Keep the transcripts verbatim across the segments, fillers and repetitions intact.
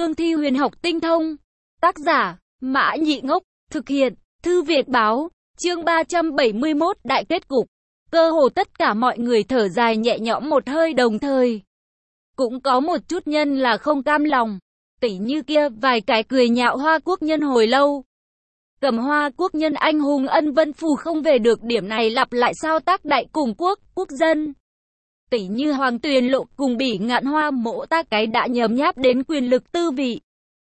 cương thi huyền học tinh thông. Tác giả, Mã Nhị Ngốc, thực hiện, Thư Việt Báo, chương ba trăm bảy mươi mốt đại kết cục. Cơ hồ tất cả mọi người thở dài nhẹ nhõm một hơi đồng thời. Cũng có một chút nhân là không cam lòng. Tỉ như kia vài cái cười nhạo Hoa Quốc nhân hồi lâu. Cầm Hoa Quốc nhân anh hùng Ân Vân Phù không về được điểm này lặp lại sao tác đại cùng quốc, quốc dân. Tỉ như Hoàng Tuyền Lộ cùng Bỉ Ngạn Hoa mỗ tác cái đã nhấm nháp đến quyền lực tư vị.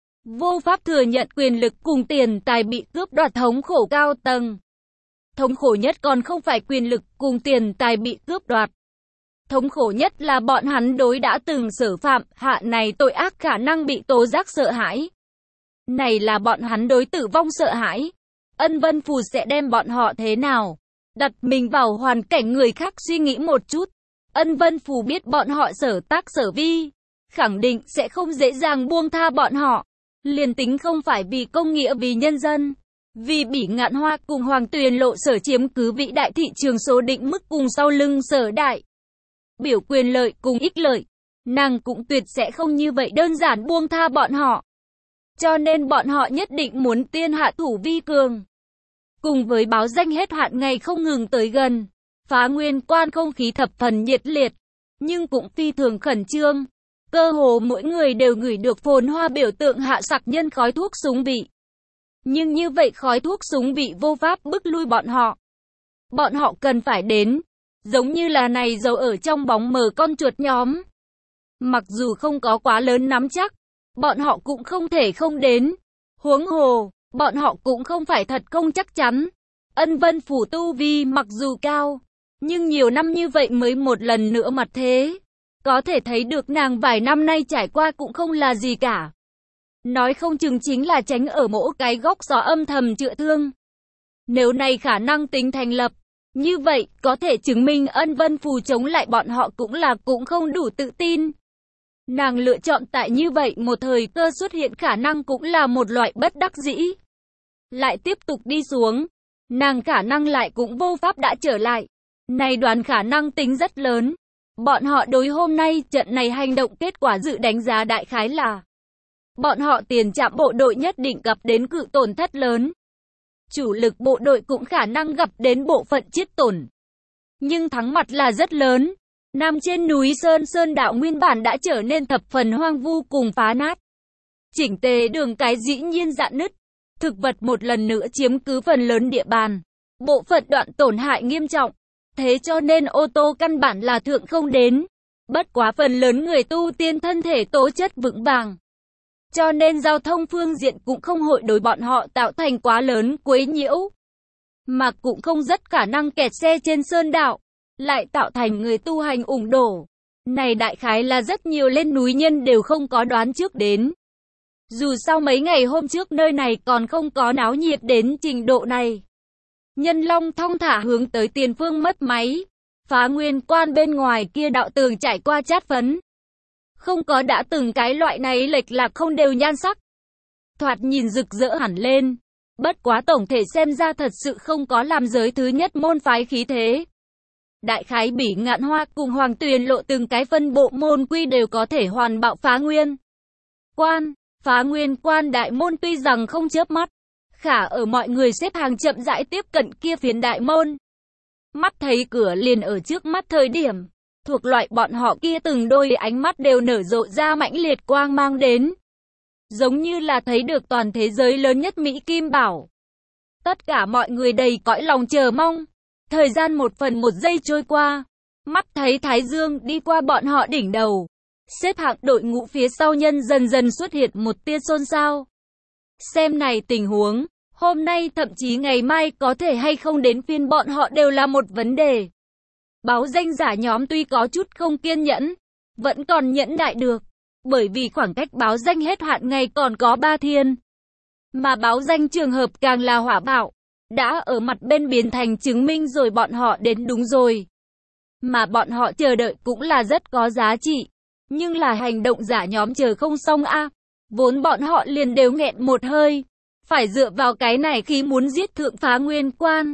Vô pháp thừa nhận quyền lực cùng tiền tài bị cướp đoạt thống khổ cao tầng. Thống khổ nhất còn không phải quyền lực cùng tiền tài bị cướp đoạt. Thống khổ nhất là bọn hắn đối đã từng xử phạm hạ này tội ác khả năng bị tố giác sợ hãi. Này là bọn hắn đối tử vong sợ hãi. Ân Vân Phù sẽ đem bọn họ thế nào? Đặt mình vào hoàn cảnh người khác suy nghĩ một chút. Ân Vân Phù biết bọn họ sở tác sở vi. Khẳng định sẽ không dễ dàng buông tha bọn họ. Liền tính không phải vì công nghĩa vì nhân dân. Vì Bỉ Ngạn Hoa cùng Hoàng Tuyền Lộ sở chiếm cứ vĩ đại thị trường số định mức cùng sau lưng sở đại. Biểu quyền lợi cùng ích lợi. Nàng cũng tuyệt sẽ không như vậy đơn giản buông tha bọn họ. Cho nên bọn họ nhất định muốn tiên hạ thủ vi cường. Cùng với báo danh hết hạn ngày không ngừng tới gần. Phá Nguyên Quan không khí thập phần nhiệt liệt. Nhưng cũng phi thường khẩn trương. Cơ hồ mỗi người đều ngửi được phồn hoa biểu tượng hạ sặc nhân khói thuốc súng vị. Nhưng như vậy khói thuốc súng vị vô pháp bức lui bọn họ. Bọn họ cần phải đến. Giống như là này giấu ở trong bóng mờ con chuột nhóm. Mặc dù không có quá lớn nắm chắc. Bọn họ cũng không thể không đến. Huống hồ, bọn họ cũng không phải thật không chắc chắn. Ân Vân Phù tu vi mặc dù cao. Nhưng nhiều năm như vậy mới một lần nữa mặt thế. Có thể thấy được nàng vài năm nay trải qua cũng không là gì cả. Nói không chừng chính là tránh ở mỗi cái góc gió âm thầm chữa thương. Nếu này khả năng tính thành lập, như vậy có thể chứng minh Ân Vân Phù chống lại bọn họ cũng là cũng không đủ tự tin. Nàng lựa chọn tại như vậy một thời cơ xuất hiện khả năng cũng là một loại bất đắc dĩ. Lại tiếp tục đi xuống, nàng khả năng lại cũng vô pháp đã trở lại. Này đoán khả năng tính rất lớn. Bọn họ đối hôm nay trận này hành động kết quả dự đánh giá đại khái là bọn họ tiền trạm bộ đội nhất định gặp đến cự tổn thất lớn. Chủ lực bộ đội cũng khả năng gặp đến bộ phận chết tổn. Nhưng thắng mặt là rất lớn. Nam trên núi Sơn Sơn đạo nguyên bản đã trở nên thập phần hoang vu cùng phá nát. Chỉnh tề đường cái dĩ nhiên rạn nứt. Thực vật một lần nữa chiếm cứ phần lớn địa bàn. Bộ phận đoạn tổn hại nghiêm trọng. Thế cho nên ô tô căn bản là thượng không đến. Bất quá phần lớn người tu tiên thân thể tố chất vững vàng. Cho nên giao thông phương diện cũng không hội đối bọn họ tạo thành quá lớn quấy nhiễu. Mà cũng không rất khả năng kẹt xe trên sơn đạo. Lại tạo thành người tu hành ủng đổ. Này đại khái là rất nhiều lên núi nhân đều không có đoán trước đến. Dù sao mấy ngày hôm trước nơi này còn không có náo nhiệt đến trình độ này. Nhân Long thong thả hướng tới tiền phương mất máy. Phá Nguyên Quan bên ngoài kia đạo tường trải qua chát phấn. Không có đã từng cái loại này lệch lạc không đều nhan sắc. Thoạt nhìn rực rỡ hẳn lên. Bất quá tổng thể xem ra thật sự không có làm giới thứ nhất môn phái khí thế. Đại khái Bỉ Ngạn Hoa cùng Hoàng Tuyền Lộ từng cái phân bộ môn quy đều có thể hoàn bạo Phá Nguyên Quan. Phá Nguyên Quan đại môn tuy rằng không chớp mắt. Khả ở mọi người xếp hàng chậm rãi tiếp cận kia phiến đại môn. Mắt thấy cửa liền ở trước mắt thời điểm. Thuộc loại bọn họ kia từng đôi ánh mắt đều nở rộ ra mãnh liệt quang mang đến. Giống như là thấy được toàn thế giới lớn nhất Mỹ Kim Bảo. Tất cả mọi người đầy cõi lòng chờ mong. Thời gian một phần một giây trôi qua. Mắt thấy Thái Dương đi qua bọn họ đỉnh đầu. Xếp hạng đội ngũ phía sau nhân dần dần xuất hiện một tia xôn xao. Xem này tình huống, hôm nay thậm chí ngày mai có thể hay không đến phiên bọn họ đều là một vấn đề. Báo danh giả nhóm tuy có chút không kiên nhẫn, vẫn còn nhẫn nại được, bởi vì khoảng cách báo danh hết hạn ngày còn có ba thiên. Mà báo danh trường hợp càng là hỏa bạo, đã ở mặt bên biến thành chứng minh rồi bọn họ đến đúng rồi. Mà bọn họ chờ đợi cũng là rất có giá trị, nhưng là hành động giả nhóm chờ không xong a. Vốn bọn họ liền đều nghẹn một hơi, phải dựa vào cái này khí muốn giết thượng Phá Nguyên Quan.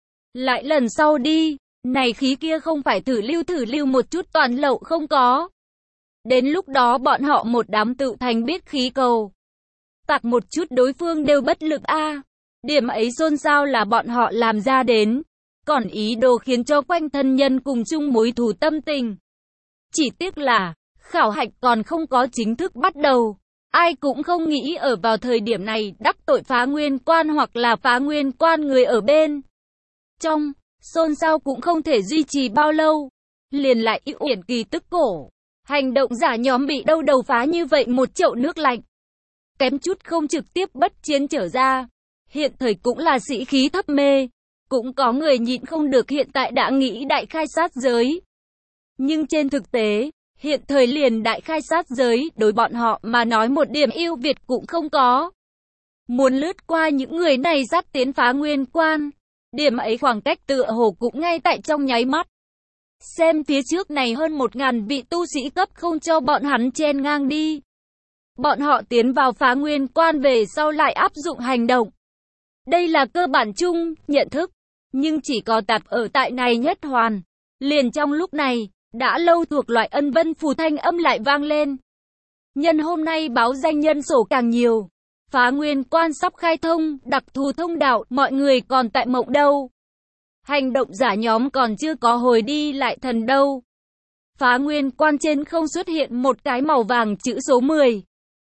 Lại lần sau đi, này khí kia không phải thử lưu thử lưu một chút toàn lậu không có. Đến lúc đó bọn họ một đám tự thành biết khí cầu. Tạc một chút đối phương đều bất lực a. À. Điểm ấy xôn xao là bọn họ làm ra đến. Còn ý đồ khiến cho quanh thân nhân cùng chung mối thù tâm tình. Chỉ tiếc là, khảo hạch còn không có chính thức bắt đầu. Ai cũng không nghĩ ở vào thời điểm này đắc tội phá nguyên quan hoặc là phá nguyên quan người ở bên. Trong, xôn xao cũng không thể duy trì bao lâu. Liền lại yêu uyển kỳ tức cổ. Hành động giả nhóm bị đâu đầu phá như vậy một chậu nước lạnh. Kém chút không trực tiếp bất chiến trở ra. Hiện thời cũng là sĩ khí thấp mê. Cũng có người nhịn không được hiện tại đã nghĩ đại khai sát giới. Nhưng trên thực tế, hiện thời liền đại khai sát giới đối bọn họ mà nói một điểm ưu việt cũng không có. Muốn lướt qua những người này dắt tiến phá nguyên quan. Điểm ấy khoảng cách tựa hồ cũng ngay tại trong nháy mắt. Xem phía trước này hơn một ngàn vị tu sĩ cấp không cho bọn hắn chen ngang đi. Bọn họ tiến vào phá nguyên quan về sau lại áp dụng hành động. Đây là cơ bản chung, nhận thức. Nhưng chỉ có tạp ở tại này nhất hoàn. Liền trong lúc này, đã lâu thuộc loại ân vân phù thanh âm lại vang lên. Nhân hôm nay báo danh nhân sổ càng nhiều. Phá nguyên quan sắp khai thông, đặc thù thông đạo, mọi người còn tại mộng đâu. Hành động giả nhóm còn chưa có hồi đi lại thần đâu. Phá nguyên quan trên không xuất hiện một cái màu vàng chữ số mười.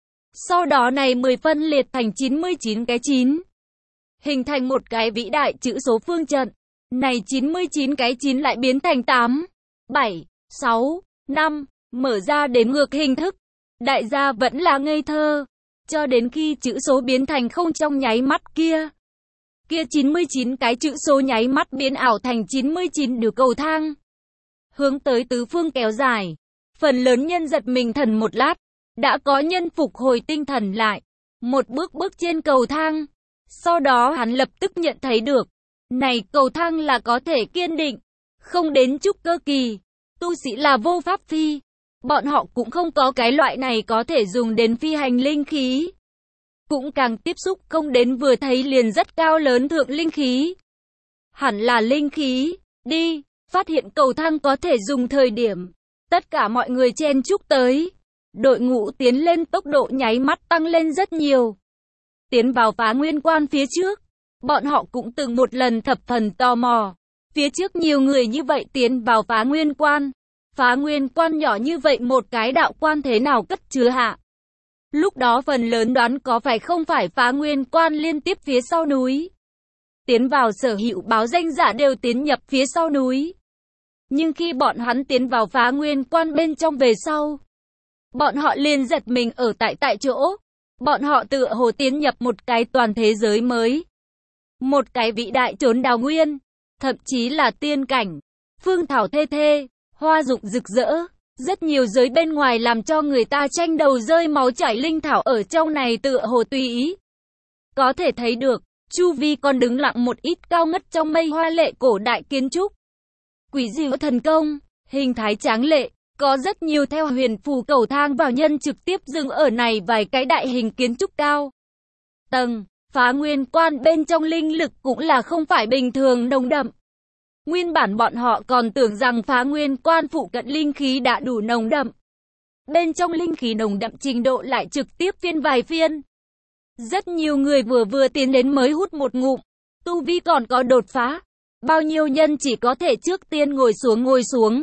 Sau đó này mười phân liệt thành chín mươi chín cái chín. Hình thành một cái vĩ đại chữ số phương trận. Này chín mươi chín cái chín lại biến thành tám, bảy, sáu, năm, mở ra đếm ngược hình thức. Đại gia vẫn là ngây thơ. Cho đến khi chữ số biến thành không trong nháy mắt kia. Kia chín mươi chín cái chữ số nháy mắt biến ảo thành chín mươi chín đường cầu thang. Hướng tới tứ phương kéo dài. Phần lớn nhân giật mình thần một lát. Đã có nhân phục hồi tinh thần lại. Một bước bước trên cầu thang. Sau đó hắn lập tức nhận thấy được. Này cầu thang là có thể kiên định. Không đến trúc cơ kỳ. Tu sĩ là vô pháp phi. Bọn họ cũng không có cái loại này có thể dùng đến phi hành linh khí. Cũng càng tiếp xúc không đến vừa thấy liền rất cao lớn thượng linh khí. Hẳn là linh khí. Đi, phát hiện cầu thang có thể dùng thời điểm. Tất cả mọi người chen chúc tới. Đội ngũ tiến lên tốc độ nháy mắt tăng lên rất nhiều. Tiến vào phá nguyên quan phía trước. Bọn họ cũng từng một lần thập phần tò mò. Phía trước nhiều người như vậy tiến vào phá nguyên quan. Phá nguyên quan nhỏ như vậy một cái đạo quan thế nào cất chứa hạ. Lúc đó phần lớn đoán có phải không phải phá nguyên quan liên tiếp phía sau núi. Tiến vào sở hữu báo danh giả đều tiến nhập phía sau núi. Nhưng khi bọn hắn tiến vào phá nguyên quan bên trong về sau. Bọn họ liền giật mình ở tại tại chỗ. Bọn họ tựa hồ tiến nhập một cái toàn thế giới mới. Một cái vĩ đại trốn đào nguyên. Thậm chí là tiên cảnh. Phương thảo thê thê. Hoa dụng rực rỡ. Rất nhiều giới bên ngoài làm cho người ta tranh đầu rơi máu chảy linh thảo ở trong này tựa hồ tùy ý. Có thể thấy được, chu vi còn đứng lặng một ít cao ngất trong mây hoa lệ cổ đại kiến trúc. Quỷ diệu thần công, hình thái tráng lệ, có rất nhiều theo huyền phù cầu thang vào nhân trực tiếp dừng ở này vài cái đại hình kiến trúc cao. Tầng, phá nguyên quan bên trong linh lực cũng là không phải bình thường nồng đậm. Nguyên bản bọn họ còn tưởng rằng phá nguyên quan phụ cận linh khí đã đủ nồng đậm. Bên trong linh khí nồng đậm trình độ lại trực tiếp phiên vài phiên. Rất nhiều người vừa vừa tiến đến mới hút một ngụm. Tu vi còn có đột phá. Bao nhiêu nhân chỉ có thể trước tiên ngồi xuống ngồi xuống.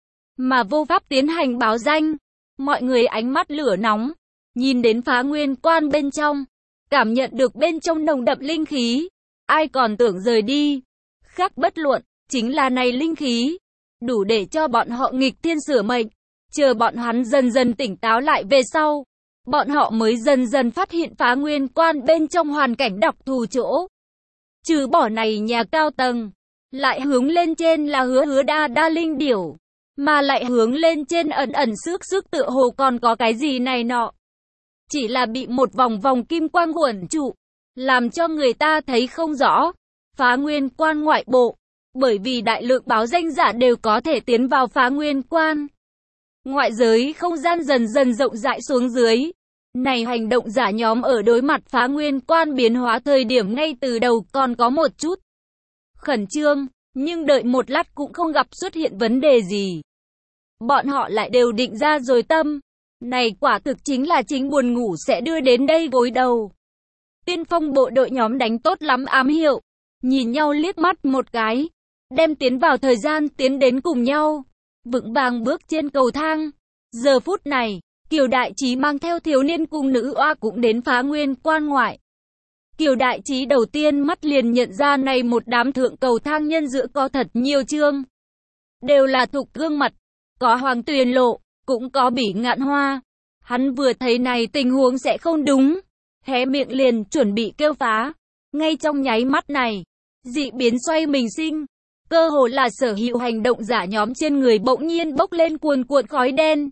Mà vô pháp tiến hành báo danh. Mọi người ánh mắt lửa nóng. Nhìn đến phá nguyên quan bên trong. Cảm nhận được bên trong nồng đậm linh khí. Ai còn tưởng rời đi. Khác bất luận. Chính là này linh khí, đủ để cho bọn họ nghịch thiên sửa mệnh, chờ bọn hắn dần dần tỉnh táo lại về sau. Bọn họ mới dần dần phát hiện phá nguyên quan bên trong hoàn cảnh đặc thù chỗ. Trừ bỏ này nhà cao tầng, lại hướng lên trên là hứa hứa đa đa linh điểu, mà lại hướng lên trên ẩn ẩn xước xước tựa hồ còn có cái gì này nọ. Chỉ là bị một vòng vòng kim quang uẩn trụ, làm cho người ta thấy không rõ. Phá nguyên quan ngoại bộ. Bởi vì đại lượng báo danh giả đều có thể tiến vào phá nguyên quan. Ngoại giới không gian dần dần rộng rãi xuống dưới. Này hành động giả nhóm ở đối mặt phá nguyên quan biến hóa thời điểm ngay từ đầu còn có một chút khẩn trương, nhưng đợi một lát cũng không gặp xuất hiện vấn đề gì. bọn họ lại đều định ra rồi tâm. Này quả thực chính là chính buồn ngủ sẽ đưa đến đây gối đầu. Tiên phong bộ đội nhóm đánh tốt lắm ám hiệu. Nhìn nhau liếc mắt một cái. Đem tiến vào thời gian tiến đến cùng nhau. Vững vàng bước trên cầu thang. Giờ phút này, Kiều Đại Trí mang theo thiếu niên cùng nữ oa cũng đến Phá Nguyên Quan ngoại. Kiều Đại Trí đầu tiên mắt liền nhận ra này một đám thượng cầu thang nhân giữa có thật nhiều chương. Đều là thục gương mặt. Có Hoàng Tuyền Lộ, cũng có Bỉ Ngạn Hoa. Hắn vừa thấy này tình huống sẽ không đúng. Hé miệng liền chuẩn bị kêu phá. Ngay trong nháy mắt này, dị biến xoay mình sinh. Cơ hồ là sở hữu hành động giả nhóm trên người bỗng nhiên bốc lên cuồn cuộn khói đen.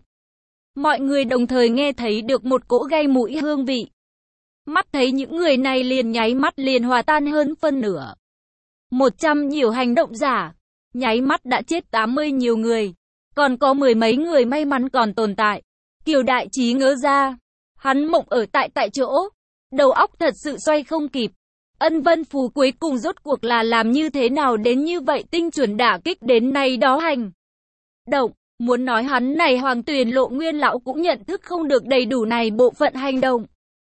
Mọi người đồng thời nghe thấy được một cỗ gây mũi hương vị. Mắt thấy những người này liền nháy mắt liền hòa tan hơn phân nửa. Một trăm nhiều hành động giả, nháy mắt đã chết tám mươi nhiều người. Còn có mười mấy người may mắn còn tồn tại. Kiều Đại Trí ngỡ ra. Hắn mộng ở tại tại chỗ. Đầu óc thật sự xoay không kịp. Ân Vân Phù cuối cùng rốt cuộc là làm như thế nào đến như vậy tinh chuẩn đả kích đến nay đó hành động. Muốn nói hắn này Hoàng Tuyền Lộ nguyên lão cũng nhận thức không được đầy đủ này bộ phận hành động.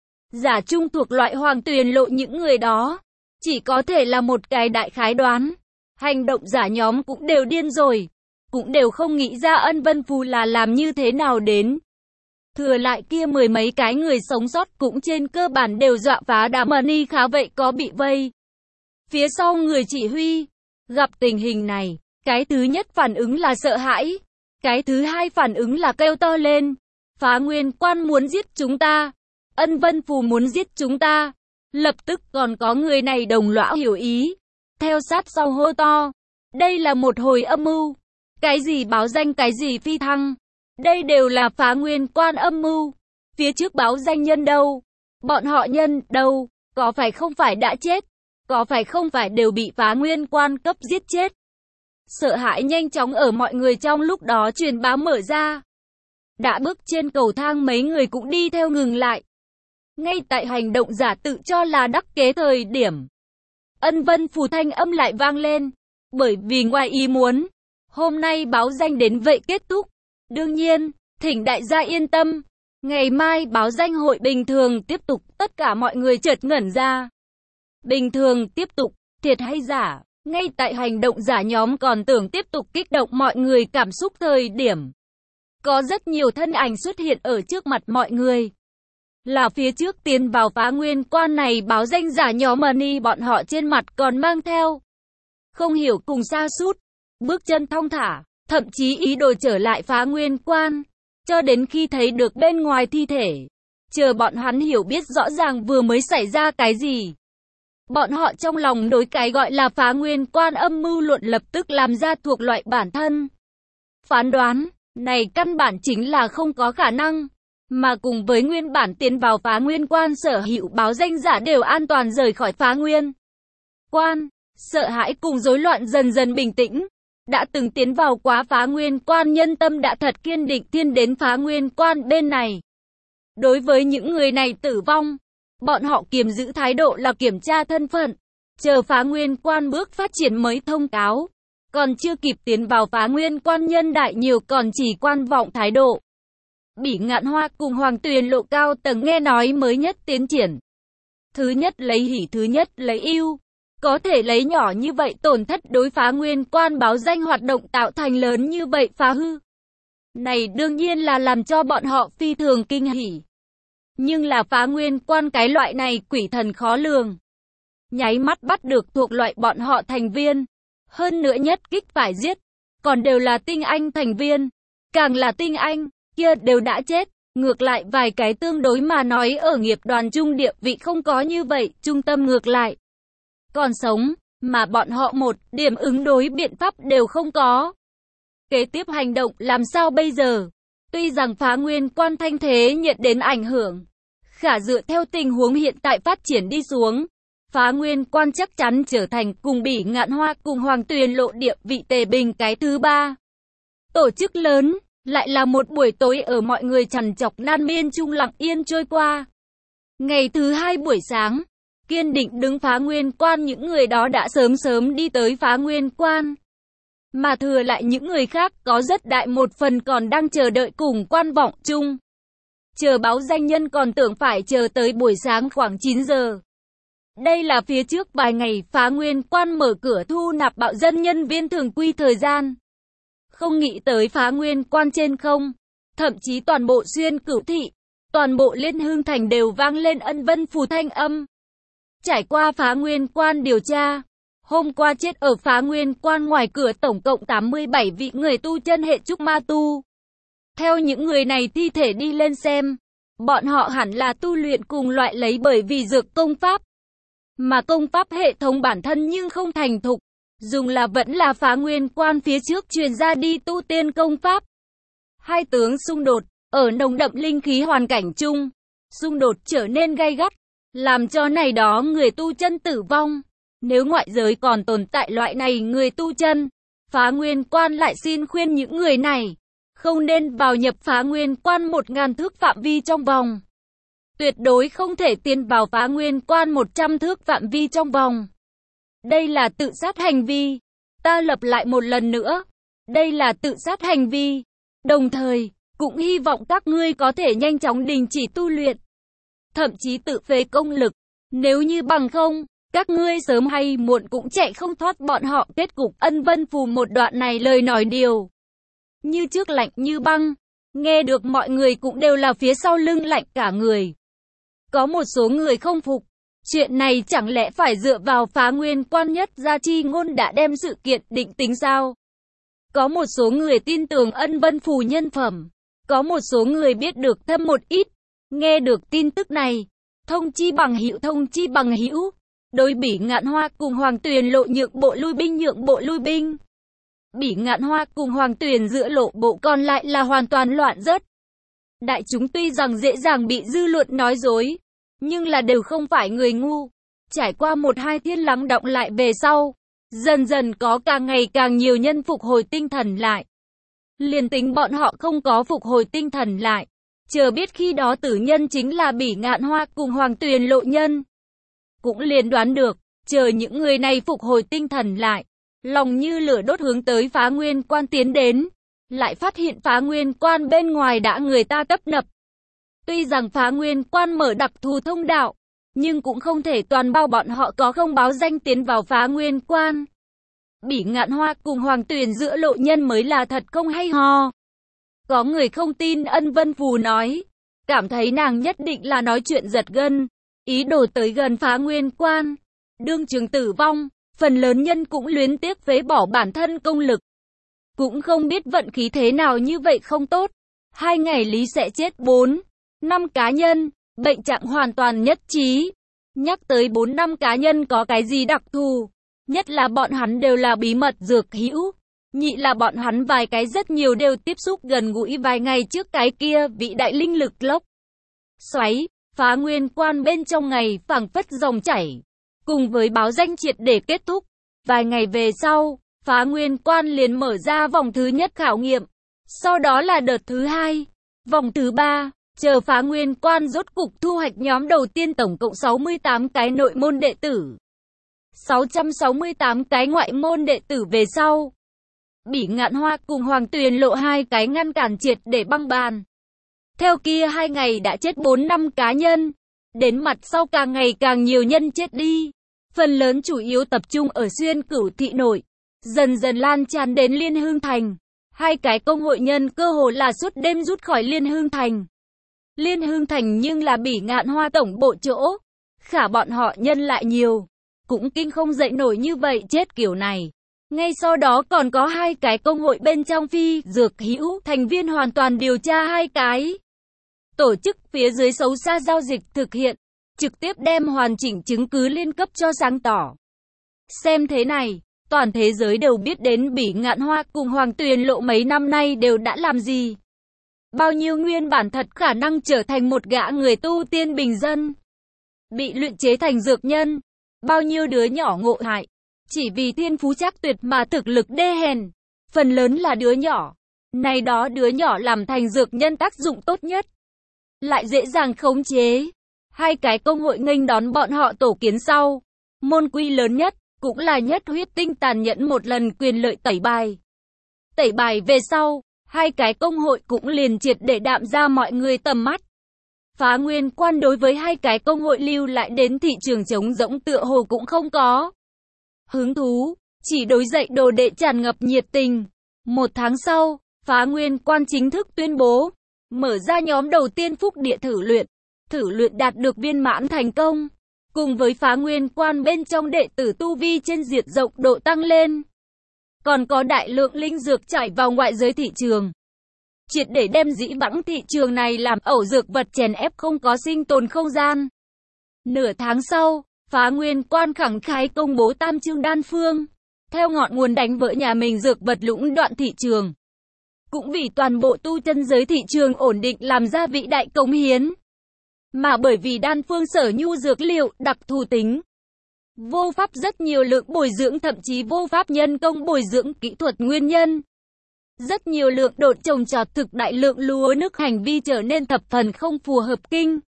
Giả trung thuộc loại Hoàng Tuyền Lộ những người đó. Chỉ có thể là một cái đại khái đoán. Hành động giả nhóm cũng đều điên rồi. Cũng đều không nghĩ ra Ân Vân Phù là làm như thế nào đến. Thừa lại kia mười mấy cái người sống sót cũng trên cơ bản đều dọa phá đám money khá vậy có bị vây. Phía sau người chỉ huy, gặp tình hình này, cái thứ nhất phản ứng là sợ hãi. Cái thứ hai phản ứng là kêu to lên. Phá Nguyên Quan muốn giết chúng ta. Ân Vân Phù muốn giết chúng ta. Lập tức còn có người này đồng lõa hiểu ý. Theo sát sau hô to. Đây là một hồi âm mưu. Cái gì báo danh cái gì phi thăng. Đây đều là Phá Nguyên Quan âm mưu. Phía trước báo danh nhân đâu? Bọn họ nhân đâu? Có phải không phải đã chết? Có phải không phải đều bị Phá Nguyên Quan cấp giết chết? Sợ hãi nhanh chóng ở mọi người trong lúc đó truyền bá mở ra. Đã bước trên cầu thang mấy người cũng đi theo ngừng lại. Ngay tại hành động giả tự cho là đắc kế thời điểm. Ân Vân Phù thanh âm lại vang lên. Bởi vì ngoài ý muốn, hôm nay báo danh đến vậy kết thúc. Đương nhiên, thỉnh đại gia yên tâm. Ngày mai báo danh hội bình thường tiếp tục, tất cả mọi người chợt ngẩn ra. Bình thường tiếp tục, thiệt hay giả? Ngay tại hành động giả nhóm còn tưởng tiếp tục kích động mọi người cảm xúc thời điểm. Có rất nhiều thân ảnh xuất hiện ở trước mặt mọi người. Là phía trước tiến vào Phá Nguyên Quan này báo danh giả nhóm money bọn họ trên mặt còn mang theo. Không hiểu cùng sa sút, bước chân thong thả, thậm chí ý đồ trở lại Phá Nguyên Quan. Cho đến khi thấy được bên ngoài thi thể. Chờ bọn hắn hiểu biết rõ ràng vừa mới xảy ra cái gì. Bọn họ trong lòng đối cái gọi là Phá Nguyên Quan âm mưu luận lập tức làm ra thuộc loại bản thân. Phán đoán, này căn bản chính là không có khả năng. Mà cùng với nguyên bản tiến vào Phá Nguyên Quan sở hữu báo danh giả đều an toàn rời khỏi Phá Nguyên Quan. Sợ hãi cùng rối loạn dần dần bình tĩnh. Đã từng tiến vào quá Phá Nguyên Quan nhân tâm đã thật kiên định tiến đến Phá Nguyên Quan bên này. Đối với những người này tử vong, bọn họ kiềm giữ thái độ là kiểm tra thân phận. Chờ Phá Nguyên Quan bước phát triển mới thông cáo. Còn chưa kịp tiến vào Phá Nguyên Quan nhân đại nhiều còn chỉ quan vọng thái độ. Bỉ Ngạn Hoa cùng Hoàng Tuyền Lộ cao tầng nghe nói mới nhất tiến triển. Thứ nhất lấy hỉ, thứ nhất lấy ưu. Có thể lấy nhỏ như vậy tổn thất đối Phá Nguyên Quan báo danh hoạt động tạo thành lớn như vậy phá hư. Này đương nhiên là làm cho bọn họ phi thường kinh hỉ. Nhưng là Phá Nguyên Quan cái loại này quỷ thần khó lường. Nháy mắt bắt được thuộc loại bọn họ thành viên. Hơn nữa nhất kích phải giết. Còn đều là tinh anh thành viên. Càng là tinh anh, kia đều đã chết. Ngược lại vài cái tương đối mà nói ở nghiệp đoàn trung địa vị không có như vậy, trung tâm ngược lại. Còn sống, mà bọn họ một điểm ứng đối biện pháp đều không có. Kế tiếp hành động làm sao bây giờ? Tuy rằng Phá Nguyên Quan thanh thế nhận đến ảnh hưởng, khả dựa theo tình huống hiện tại phát triển đi xuống, Phá Nguyên Quan chắc chắn trở thành cùng Bỉ Ngạn Hoa cùng Hoàng Tuyền Lộ địa vị tề bình cái thứ ba. Tổ chức lớn, lại là một buổi tối ở mọi người trằn trọc nan miên chung lặng yên trôi qua. Ngày thứ hai buổi sáng, kiên định đứng Phá Nguyên Quan những người đó đã sớm sớm đi tới Phá Nguyên Quan. mà thừa lại những người khác có rất đại một phần còn đang chờ đợi cùng quan vọng chung. Chờ báo danh nhân còn tưởng phải chờ tới buổi sáng khoảng chín giờ. Đây là phía trước vài ngày Phá Nguyên Quan mở cửa thu nạp bạo dân nhân viên thường quy thời gian. Không nghĩ tới Phá Nguyên Quan trên không, thậm chí toàn bộ Xuyên Cửu thị, toàn bộ Liên Hương Thành đều vang lên ân vân phù thanh âm. Trải qua Phá Nguyên Quan điều tra, hôm qua chết ở Phá Nguyên Quan ngoài cửa tổng cộng tám mươi bảy vị người tu chân hệ trúc ma tu. Theo những người này thi thể đi lên xem, bọn họ hẳn là tu luyện cùng loại lấy bởi vì dược công pháp. Mà công pháp hệ thống bản thân nhưng không thành thục, dùng là vẫn là Phá Nguyên Quan phía trước truyền ra đi tu tiên công pháp. Hai tướng xung đột, ở nồng đậm linh khí hoàn cảnh chung, xung đột trở nên gay gắt, làm cho này đó người tu chân tử vong. Nếu ngoại giới còn tồn tại loại này người tu chân, Phá Nguyên Quan lại xin khuyên những người này không nên vào nhập Phá Nguyên Quan một ngàn thước phạm vi trong vòng. Tuyệt đối không thể tiến vào Phá Nguyên Quan một trăm thước phạm vi trong vòng. Đây là tự sát hành vi. Ta lặp lại một lần nữa. Đây là tự sát hành vi. Đồng thời, cũng hy vọng các ngươi có thể nhanh chóng đình chỉ tu luyện. Thậm chí tự phế công lực. Nếu như bằng không, các ngươi sớm hay muộn cũng chạy không thoát bọn họ kết cục. Ân Vân Phù một đoạn này lời nói điều như trước lạnh như băng. Nghe được mọi người cũng đều là phía sau lưng lạnh cả người. Có một số người không phục. Chuyện này chẳng lẽ phải dựa vào Phá Nguyên Quan nhất gia chi ngôn đã đem sự kiện định tính sao? Có một số người tin tưởng Ân Vân Phù nhân phẩm. Có một số người biết được thêm một ít. Nghe được tin tức này. Thông chi bằng hữu thông chi bằng hữu. Đối Bỉ Ngạn Hoa cùng Hoàng Tuyền lộ nhượng bộ lui binh nhượng bộ lui binh. Bỉ Ngạn Hoa cùng Hoàng Tuyền giữa lộ bộ còn lại là hoàn toàn loạn rớt. Đại chúng tuy rằng dễ dàng bị dư luận nói dối, nhưng là đều không phải người ngu. Trải qua một hai thiên lắng động lại về sau, dần dần có càng ngày càng nhiều nhân phục hồi tinh thần lại. Liền tính bọn họ không có phục hồi tinh thần lại, chờ biết khi đó tử nhân chính là Bỉ Ngạn Hoa cùng Hoàng Tuyền lộ nhân. Cũng liền đoán được, chờ những người này phục hồi tinh thần lại, lòng như lửa đốt hướng tới Phá Nguyên Quan tiến đến, lại phát hiện Phá Nguyên Quan bên ngoài đã người ta tấp nập. Tuy rằng Phá Nguyên Quan mở đặc thù thông đạo, nhưng cũng không thể toàn bao bọn họ có không báo danh tiến vào Phá Nguyên Quan. Bỉ Ngạn Hoa cùng Hoàng Tuyền giữa lộ nhân mới là thật không hay ho. Có người không tin Ân Vân Phù nói, cảm thấy nàng nhất định là nói chuyện giật gân, ý đồ tới gần Phá Nguyên Quan. Đương trường tử vong, phần lớn nhân cũng luyến tiếc phế bỏ bản thân công lực. Cũng không biết vận khí thế nào như vậy không tốt. Hai ngày lý sẽ chết bốn, năm cá nhân, bệnh trạng hoàn toàn nhất trí. Nhắc tới bốn năm cá nhân có cái gì đặc thù, nhất là bọn hắn đều là bí mật dược hữu. Nhị là bọn hắn vài cái rất nhiều đều tiếp xúc gần gũi vài ngày trước cái kia vị đại linh lực lốc xoáy. Phá Nguyên Quan bên trong ngày phảng phất dòng chảy, cùng với báo danh triệt để kết thúc. Vài ngày về sau, Phá Nguyên Quan liền mở ra vòng thứ nhất khảo nghiệm, sau đó là đợt thứ hai, vòng thứ ba, chờ Phá Nguyên Quan rốt cục thu hoạch nhóm đầu tiên tổng cộng sáu mươi tám cái nội môn đệ tử, sáu trăm sáu mươi tám cái ngoại môn đệ tử về sau. Bỉ Ngạn Hoa cùng Hoàng Tuyền lộ hai cái ngăn cản triệt để băng bàn. Theo kia hai ngày đã chết bốn năm cá nhân, đến mặt sau càng ngày càng nhiều nhân chết đi. Phần lớn chủ yếu tập trung ở Xuyên Cửu thị nội, dần dần lan tràn đến Liên Hương Thành. Hai cái công hội nhân cơ hồ là suốt đêm rút khỏi Liên Hương Thành. Liên Hương Thành nhưng là Bỉ Ngạn Hoa tổng bộ chỗ, khả bọn họ nhân lại nhiều, cũng kinh không dậy nổi như vậy chết kiểu này. Ngay sau đó còn có hai cái công hội bên trong phi dược hữu thành viên hoàn toàn điều tra hai cái. Tổ chức phía dưới xấu xa giao dịch thực hiện, trực tiếp đem hoàn chỉnh chứng cứ liên cấp cho sáng tỏ. Xem thế này, toàn thế giới đều biết đến Bỉ Ngạn Hoa cùng Hoàng Tuyền lộ mấy năm nay đều đã làm gì. Bao nhiêu nguyên bản thật khả năng trở thành một gã người tu tiên bình dân, bị luyện chế thành dược nhân. Bao nhiêu đứa nhỏ ngộ hại, chỉ vì thiên phú chắc tuyệt mà thực lực đê hèn. Phần lớn là đứa nhỏ. Này đó đứa nhỏ làm thành dược nhân tác dụng tốt nhất, lại dễ dàng khống chế. Hai cái công hội nghênh đón bọn họ tổ kiến sau. Môn quy lớn nhất, cũng là nhất huyết tinh tàn nhẫn một lần quyền lợi tẩy bài. Tẩy bài về sau, hai cái công hội cũng liền triệt để đạm ra mọi người tầm mắt. Phá Nguyên Quan đối với hai cái công hội lưu lại đến thị trường trống rỗng tựa hồ cũng không có hứng thú, chỉ đối dạy đồ đệ tràn ngập nhiệt tình. Một tháng sau, Phá Nguyên Quan chính thức tuyên bố, mở ra nhóm đầu tiên Phúc Địa thử luyện. Thử luyện đạt được viên mãn thành công, cùng với Phá Nguyên Quan bên trong đệ tử tu vi trên diệt rộng độ tăng lên. Còn có đại lượng linh dược chảy vào ngoại giới thị trường. Triệt để đem dĩ vãng thị trường này làm ẩu dược vật chèn ép không có sinh tồn không gian. Nửa tháng sau, Phá Nguyên Quan khẳng khái công bố tam chương đan phương. Theo ngọn nguồn đánh vỡ nhà mình dược vật lũng đoạn thị trường. Cũng vì toàn bộ tu chân giới thị trường ổn định làm ra vĩ đại cống hiến. Mà bởi vì đan phương sở nhu dược liệu đặc thù tính. Vô pháp rất nhiều lượng bồi dưỡng thậm chí vô pháp nhân công bồi dưỡng kỹ thuật nguyên nhân. Rất nhiều lượng độn trồng trọt thực đại lượng lúa nước hành vi trở nên thập phần không phù hợp kinh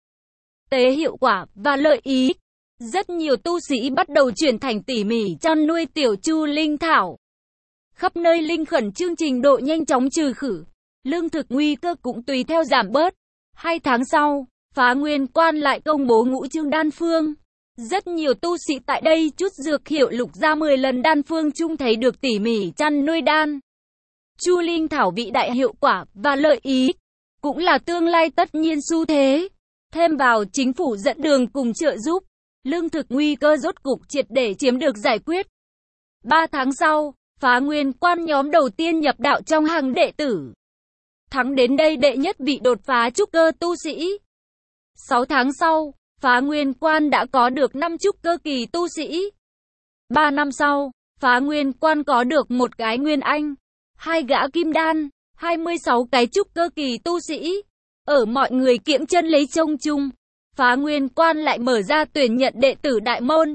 tế hiệu quả và lợi ý. Rất nhiều tu sĩ bắt đầu chuyển thành tỉ mỉ chăn nuôi tiểu chu linh thảo. Khắp nơi linh khẩn chương trình độ nhanh chóng trừ khử. Lương thực nguy cơ cũng tùy theo giảm bớt. Hai tháng sau, Phá Nguyên Quan lại công bố ngũ chương đan phương. Rất nhiều tu sĩ tại đây chút dược hiệu lục ra mười lần đan phương chung thấy được tỉ mỉ chăn nuôi đan chu linh thảo vĩ đại hiệu quả và lợi ý. Cũng là tương lai tất nhiên xu thế. Thêm vào chính phủ dẫn đường cùng trợ giúp. Lương thực nguy cơ rốt cục triệt để chiếm được giải quyết. Ba tháng sau, Phá Nguyên Quan nhóm đầu tiên nhập đạo trong hàng đệ tử. Thắng đến đây đệ nhất vị đột phá trúc cơ tu sĩ. Sáu tháng sau, Phá Nguyên Quan đã có được năm trúc cơ kỳ tu sĩ. Ba năm sau, Phá Nguyên Quan có được một cái nguyên anh, hai gã kim đan, hai mươi sáu cái trúc cơ kỳ tu sĩ. Ở mọi người kiễng chân lấy trông chung, Phá Nguyên Quan lại mở ra tuyển nhận đệ tử đại môn.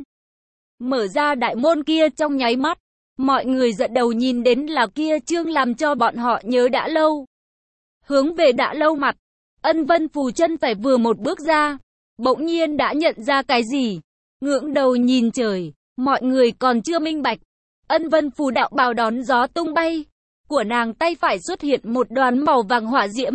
Mở ra đại môn kia trong nháy mắt, mọi người giận đầu nhìn đến là kia chương làm cho bọn họ nhớ đã lâu. Hướng về đã lâu mặt, Ân Vân Phù chân phải vừa một bước ra, bỗng nhiên đã nhận ra cái gì. Ngưỡng đầu nhìn trời, mọi người còn chưa minh bạch. Ân Vân Phù đạo bào đón gió tung bay, của nàng tay phải xuất hiện một đoàn màu vàng hỏa diễm.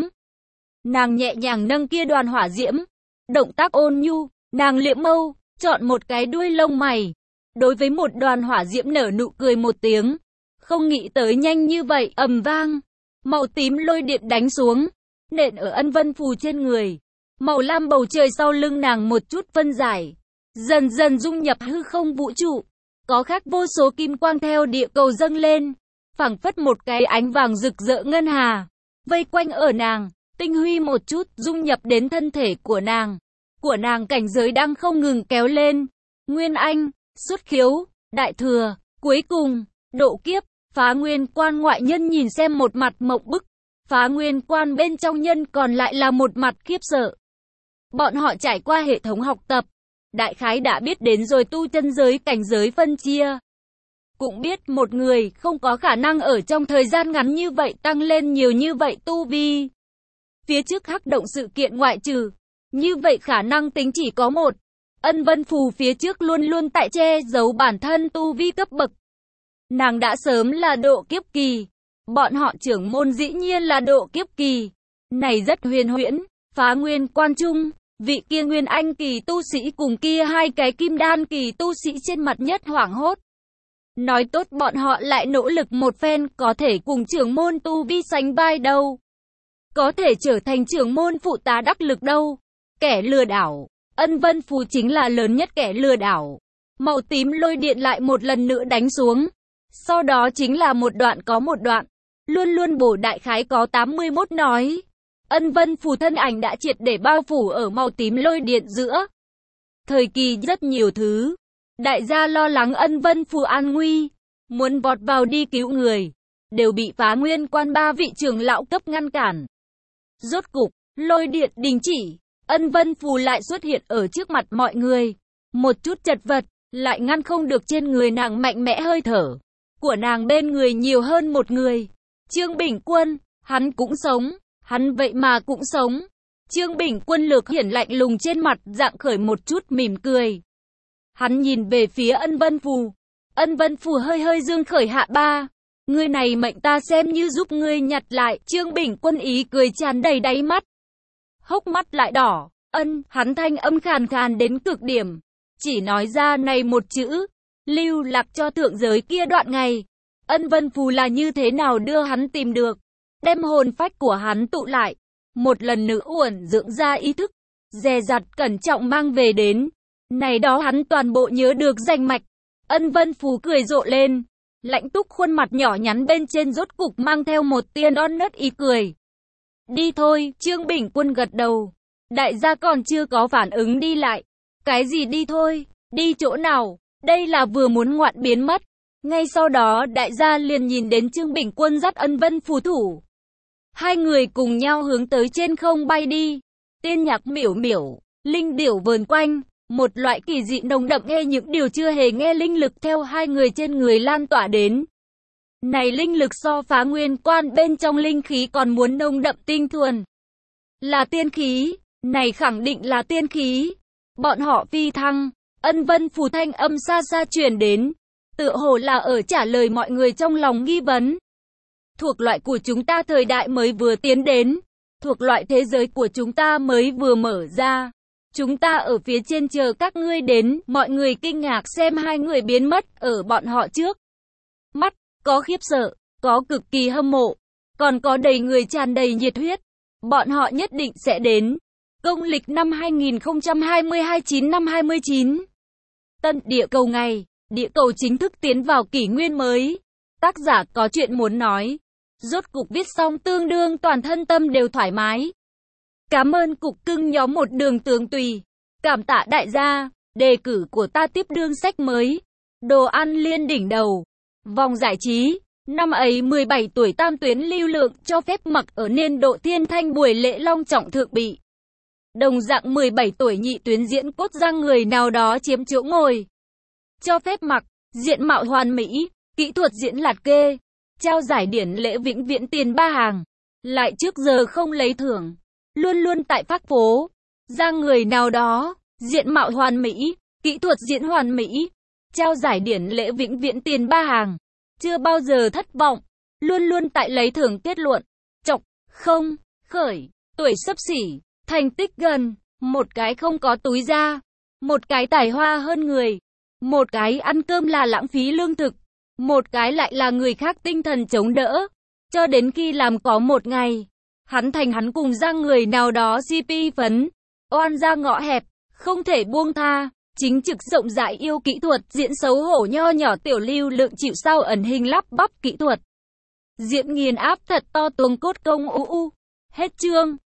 Nàng nhẹ nhàng nâng kia đoàn hỏa diễm, động tác ôn nhu, nàng liễm mâu, chọn một cái đuôi lông mày. Đối với một đoàn hỏa diễm nở nụ cười một tiếng, không nghĩ tới nhanh như vậy, ầm vang. Màu tím lôi điện đánh xuống, nện ở Ân Vân Phù trên người. Màu lam bầu trời sau lưng nàng một chút phân giải, dần dần dung nhập hư không vũ trụ. Có khác vô số kim quang theo địa cầu dâng lên, phảng phất một cái ánh vàng rực rỡ ngân hà, vây quanh ở nàng, tinh huy một chút dung nhập đến thân thể của nàng. Của nàng cảnh giới đang không ngừng kéo lên, Nguyên Anh, Xuất Khiếu, Đại Thừa, cuối cùng, độ kiếp. Phá Nguyên Quan ngoại nhân nhìn xem một mặt mộng bức, Phá Nguyên Quan bên trong nhân còn lại là một mặt khiếp sợ. Bọn họ trải qua hệ thống học tập, đại khái đã biết đến rồi tu chân giới cảnh giới phân chia. Cũng biết một người không có khả năng ở trong thời gian ngắn như vậy tăng lên nhiều như vậy tu vi. Phía trước hắc động sự kiện ngoại trừ, như vậy khả năng tính chỉ có một. Ân Vân Phù phía trước luôn luôn tại che giấu bản thân tu vi cấp bậc. Nàng đã sớm là độ kiếp kỳ, bọn họ trưởng môn dĩ nhiên là độ kiếp kỳ. Này rất huyền huyễn, Phá Nguyên Quan trung, vị kia Nguyên Anh kỳ tu sĩ cùng kia hai cái kim đan kỳ tu sĩ trên mặt nhất hoảng hốt. Nói tốt bọn họ lại nỗ lực một phen có thể cùng trưởng môn tu vi sánh vai đâu. Có thể trở thành trưởng môn phụ tá đắc lực đâu. Kẻ lừa đảo, Ân Vân Phù chính là lớn nhất kẻ lừa đảo. Màu tím lôi điện lại một lần nữa đánh xuống. Sau đó chính là một đoạn có một đoạn, luôn luôn bổ đại khái có tám mươi mốt nói. Ân Vân Phù thân ảnh đã triệt để bao phủ ở màu tím lôi điện giữa. Thời kỳ rất nhiều thứ. Đại gia lo lắng Ân Vân Phù an nguy, muốn vọt vào đi cứu người, đều bị Phá Nguyên Quan ba vị trưởng lão cấp ngăn cản. Rốt cục, lôi điện đình chỉ, Ân Vân Phù lại xuất hiện ở trước mặt mọi người. Một chút chật vật, lại ngăn không được trên người nàng mạnh mẽ hơi thở. Của nàng bên người nhiều hơn một người. Trương Bình Quân, hắn cũng sống, hắn vậy mà cũng sống. Trương Bình Quân lược hiển lạnh lùng trên mặt dạng khởi một chút mỉm cười. Hắn nhìn về phía Ân Vân Phù. Ân Vân Phù hơi hơi dương khởi hạ ba. Ngươi này mệnh ta xem như giúp ngươi nhặt lại. Trương Bình Quân ý cười tràn đầy đáy mắt. Hốc mắt lại đỏ. Ân, hắn thanh âm khàn khàn đến cực điểm. Chỉ nói ra này một chữ. Lưu lạc cho thượng giới kia đoạn ngày. Ân Vân Phù là như thế nào đưa hắn tìm được. Đem hồn phách của hắn tụ lại. Một lần nữa uẩn dưỡng ra ý thức. Dè dặt cẩn trọng mang về đến. Này đó hắn toàn bộ nhớ được danh mạch. Ân Vân Phù cười rộ lên. Lãnh túc khuôn mặt nhỏ nhắn bên trên rốt cục mang theo một tia non nớt ý cười. Đi thôi, Trương Bình Quân gật đầu. Đại gia còn chưa có phản ứng đi lại. Cái gì đi thôi, đi chỗ nào, đây là vừa muốn ngoạn biến mất. Ngay sau đó đại gia liền nhìn đến Trương Bình Quân dắt Ân Vân Phù thủ. Hai người cùng nhau hướng tới trên không bay đi. Tiên nhạc miểu miểu, linh điểu vờn quanh. Một loại kỳ dị nồng đậm nghe những điều chưa hề nghe linh lực theo hai người trên người lan tỏa đến. Này linh lực so phá nguyên quan bên trong linh khí còn muốn nồng đậm tinh thuần. Là tiên khí, này khẳng định là tiên khí. Bọn họ phi thăng, Ân Vân Phù thanh âm xa xa truyền đến. Tựa hồ là ở trả lời mọi người trong lòng nghi vấn. Thuộc loại của chúng ta thời đại mới vừa tiến đến. Thuộc loại thế giới của chúng ta mới vừa mở ra. Chúng ta ở phía trên chờ các ngươi đến, mọi người kinh ngạc xem hai người biến mất ở bọn họ trước. Mắt, có khiếp sợ, có cực kỳ hâm mộ, còn có đầy người tràn đầy nhiệt huyết. Bọn họ nhất định sẽ đến. Công lịch năm hai nghìn không trăm hai mươi hai chín năm hai mươi chín. Tân địa cầu ngày, địa cầu chính thức tiến vào kỷ nguyên mới. Tác giả có chuyện muốn nói. Rốt cục viết xong tương đương toàn thân tâm đều thoải mái. Cảm ơn cục cưng nhóm một đường tường tùy. Cảm tạ đại gia, đề cử của ta tiếp đương sách mới. Đồ ăn liên đỉnh đầu. Vòng giải trí. Năm ấy mười bảy tuổi tam tuyến lưu lượng cho phép mặc ở niên độ thiên thanh buổi lễ long trọng thượng bị. Đồng dạng mười bảy tuổi nhị tuyến diễn cốt răng người nào đó chiếm chỗ ngồi. Cho phép mặc, diện mạo hoàn mỹ, kỹ thuật diễn lạt kê. Trao giải điển lễ vĩnh viễn tiền ba hàng. Lại trước giờ không lấy thưởng. Luôn luôn tại phát phố. Ra người nào đó, diện mạo hoàn mỹ, kỹ thuật diễn hoàn mỹ. Trao giải điển lễ vĩnh viễn tiền ba hàng. Chưa bao giờ thất vọng. Luôn luôn tại lấy thưởng kết luận. Chọc, không, khởi, tuổi xấp xỉ, thành tích gần. Một cái không có túi ra. Một cái tài hoa hơn người. Một cái ăn cơm là lãng phí lương thực. Một cái lại là người khác tinh thần chống đỡ. Cho đến khi làm có một ngày. Hắn thành hắn cùng ra người nào đó xê pê phấn. Oan ra ngõ hẹp. Không thể buông tha. Chính trực rộng rãi yêu kỹ thuật. Diễn xấu hổ nho nhỏ tiểu lưu lượng chịu sao ẩn hình lắp bắp kỹ thuật. Diễn nghiền áp thật to tuồng cốt công u u. Hết chương.